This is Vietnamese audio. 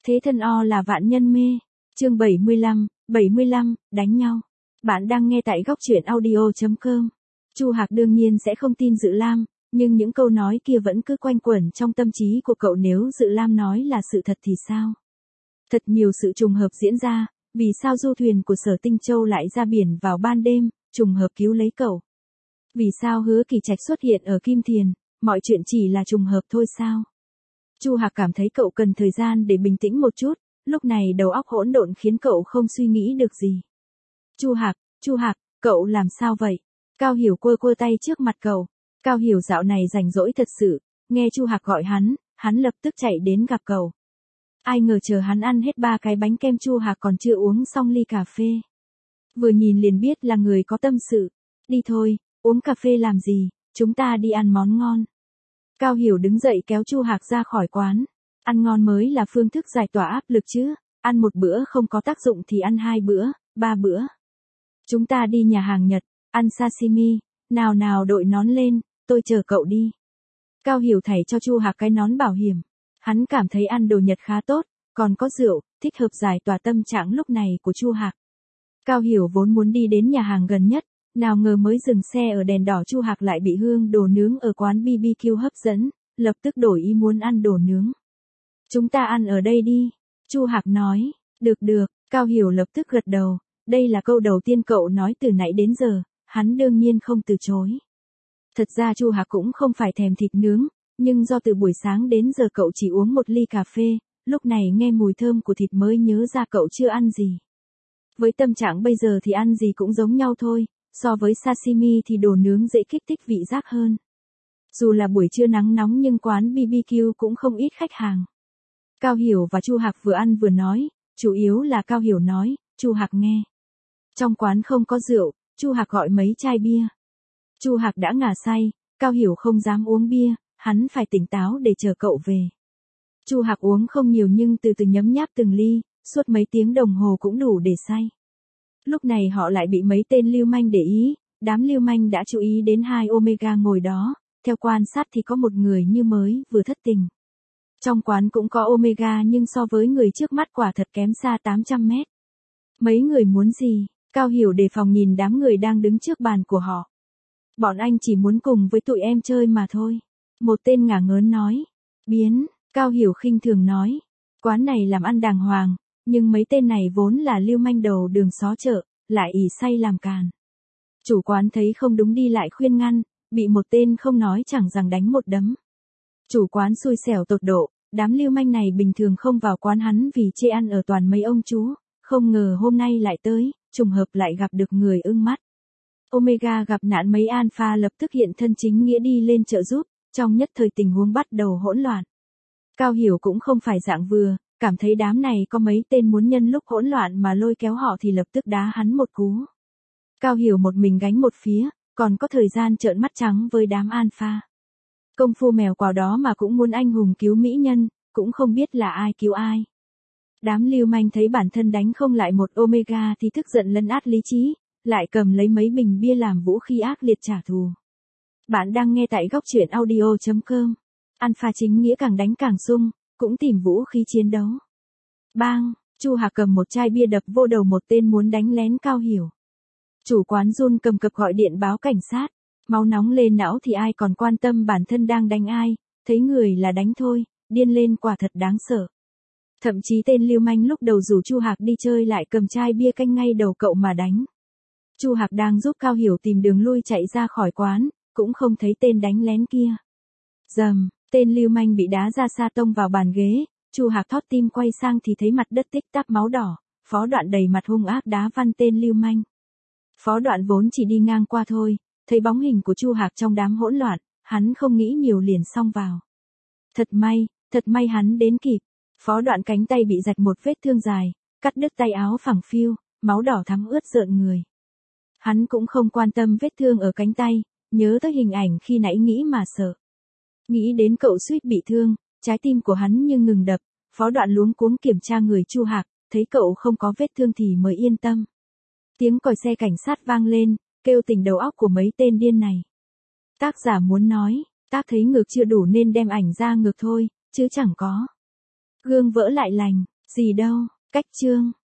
Thế thân o là vạn nhân mê. Chương 75, đánh nhau. Bạn đang nghe tại góc truyện audio.com. Chu Hạc đương nhiên sẽ không tin Dự Lam, nhưng những câu nói kia vẫn cứ quanh quẩn trong tâm trí của cậu. Nếu Dự Lam nói là sự thật thì sao? Thật nhiều sự trùng hợp diễn ra, vì sao du thuyền của Sở Tinh Châu lại ra biển vào ban đêm, trùng hợp cứu lấy cậu? Vì sao Hứa Kỳ Trạch xuất hiện ở Kim Thiền, mọi chuyện chỉ là trùng hợp thôi sao? Chu Hạc cảm thấy cậu cần thời gian để bình tĩnh một chút, lúc này đầu óc hỗn độn khiến cậu không suy nghĩ được gì. Chu Hạc, cậu làm sao vậy? Cao Hiểu quơ tay trước mặt cậu. Cao Hiểu dạo này rảnh rỗi thật sự, nghe Chu Hạc gọi hắn lập tức chạy đến gặp cậu. Ai ngờ chờ hắn ăn hết 3 cái bánh kem Chu Hạc còn chưa uống xong ly cà phê. Vừa nhìn liền biết là người có tâm sự. Đi thôi, uống cà phê làm gì, chúng ta đi ăn món ngon. Cao Hiểu đứng dậy kéo Chu Hạc ra khỏi quán. Ăn ngon mới là phương thức giải tỏa áp lực chứ, ăn một bữa không có tác dụng thì ăn 2 bữa, 3 bữa. Chúng ta đi nhà hàng Nhật, ăn sashimi, nào đội nón lên, tôi chờ cậu đi. Cao Hiểu thảy cho Chu Hạc cái nón bảo hiểm. Hắn cảm thấy ăn đồ Nhật khá tốt, còn có rượu, thích hợp giải tỏa tâm trạng lúc này của Chu Hạc. Cao Hiểu vốn muốn đi đến nhà hàng gần nhất, nào ngờ mới dừng xe ở đèn đỏ Chu Hạc lại bị hương đồ nướng ở quán BBQ hấp dẫn, lập tức đổi ý muốn ăn đồ nướng. Chúng ta ăn ở đây đi, Chu Hạc nói. Được, Cao Hiểu lập tức gật đầu, đây là câu đầu tiên cậu nói từ nãy đến giờ, hắn đương nhiên không từ chối. Thật ra Chu Hạc cũng không phải thèm thịt nướng, nhưng do từ buổi sáng đến giờ cậu chỉ uống một ly cà phê, lúc này nghe mùi thơm của thịt mới nhớ ra cậu chưa ăn gì. Với tâm trạng bây giờ thì ăn gì cũng giống nhau thôi, so với sashimi thì đồ nướng dễ kích thích vị giác hơn. Dù là buổi trưa nắng nóng nhưng quán BBQ cũng không ít khách hàng. Cao Hiểu và Chu Hạc vừa ăn vừa nói, chủ yếu là Cao Hiểu nói, Chu Hạc nghe. Trong quán không có rượu, Chu Hạc gọi mấy chai bia. Chu Hạc đã ngà say, Cao Hiểu không dám uống bia, hắn phải tỉnh táo để chờ cậu về. Chu Hạc uống không nhiều nhưng từ từ nhấm nháp từng ly, suốt mấy tiếng đồng hồ cũng đủ để say. Lúc này họ lại bị mấy tên lưu manh để ý, đám lưu manh đã chú ý đến 2 Omega ngồi đó, theo quan sát thì có một người như mới vừa thất tình. Trong quán cũng có Omega nhưng so với người trước mắt quả thật kém xa 800 mét. Mấy người muốn gì? Cao Hiểu đề phòng nhìn đám người đang đứng trước bàn của họ. Bọn anh chỉ muốn cùng với tụi em chơi mà thôi. Một tên ngả ngớn nói. Biến, Cao Hiểu khinh thường nói. Quán này làm ăn đàng hoàng, nhưng mấy tên này vốn là lưu manh đầu đường xó chợ, lại ỉ say làm càn. Chủ quán thấy không đúng đi lại khuyên ngăn, bị một tên không nói chẳng rằng đánh một đấm. Chủ quán xui xẻo tột độ, đám lưu manh này bình thường không vào quán hắn vì chê ăn ở toàn mấy ông chú, không ngờ hôm nay lại tới, trùng hợp lại gặp được người ưng mắt. Omega gặp nạn mấy Alpha lập tức hiện thân chính nghĩa đi lên trợ giúp, trong nhất thời tình huống bắt đầu hỗn loạn. Cao Hiểu cũng không phải dạng vừa, cảm thấy đám này có mấy tên muốn nhân lúc hỗn loạn mà lôi kéo họ thì lập tức đá hắn một cú. Cao Hiểu một mình gánh một phía, còn có thời gian trợn mắt trắng với đám Alpha. Công phu mèo quào đó mà cũng muốn anh hùng cứu mỹ nhân, cũng không biết là ai cứu ai. Đám lưu manh thấy bản thân đánh không lại một Omega thì tức giận lấn át lý trí, lại cầm lấy mấy bình bia làm vũ khí ác liệt trả thù. Bạn đang nghe tại góc truyện audio.com. Alpha chính nghĩa càng đánh càng sung, cũng tìm vũ khí chiến đấu. Bang, Chu Hạc cầm một chai bia đập vô đầu một tên muốn đánh lén Cao Hiểu. Chủ quán run cầm cập gọi điện báo cảnh sát. Máu nóng lên não thì ai còn quan tâm bản thân đang đánh ai, thấy người là đánh thôi, điên lên quả thật đáng sợ. Thậm chí tên lưu manh lúc đầu rủ Chu Hạc đi chơi lại cầm chai bia canh ngay đầu cậu mà đánh. Chu Hạc đang giúp Cao Hiểu tìm đường lui chạy ra khỏi quán, cũng không thấy tên đánh lén kia. Dầm, tên lưu manh bị đá ra xa tông vào bàn ghế, Chu Hạc thót tim quay sang thì thấy mặt đất tích tắc máu đỏ, Phó Đoạn đầy mặt hung ác đá văng tên lưu manh. Phó Đoạn vốn chỉ đi ngang qua thôi, thấy bóng hình của Chu Hạc trong đám hỗn loạn, hắn không nghĩ nhiều liền xông vào. Thật may hắn đến kịp. Phó Đoạn cánh tay bị rạch một vết thương dài, cắt đứt tay áo phẳng phiu, máu đỏ thắm ướt rợn người. Hắn cũng không quan tâm vết thương ở cánh tay, nhớ tới hình ảnh khi nãy nghĩ mà sợ. Nghĩ đến cậu suýt bị thương, trái tim của hắn như ngừng đập, Phó Đoạn luống cuống kiểm tra người Chu Hạc, thấy cậu không có vết thương thì mới yên tâm. Tiếng còi xe cảnh sát vang lên, kêu tỉnh đầu óc của mấy tên điên này. Tác giả muốn nói, tác thấy ngược chưa đủ nên đem ảnh ra ngược thôi, chứ chẳng có. Gương vỡ lại lành, Gì đâu, cách chương.